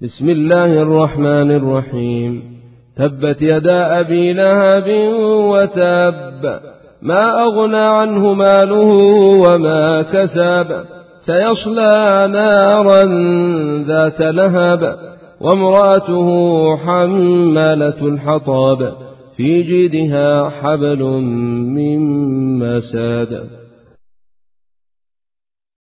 بسم الله الرحمن الرحيم. تبت يدا أبي لهب وتب، ما أغنى عنه ماله وما كسب، سيصلى نارا ذات لهب، وامرأته حمالة الحطب، في جيدها حبل من مسد.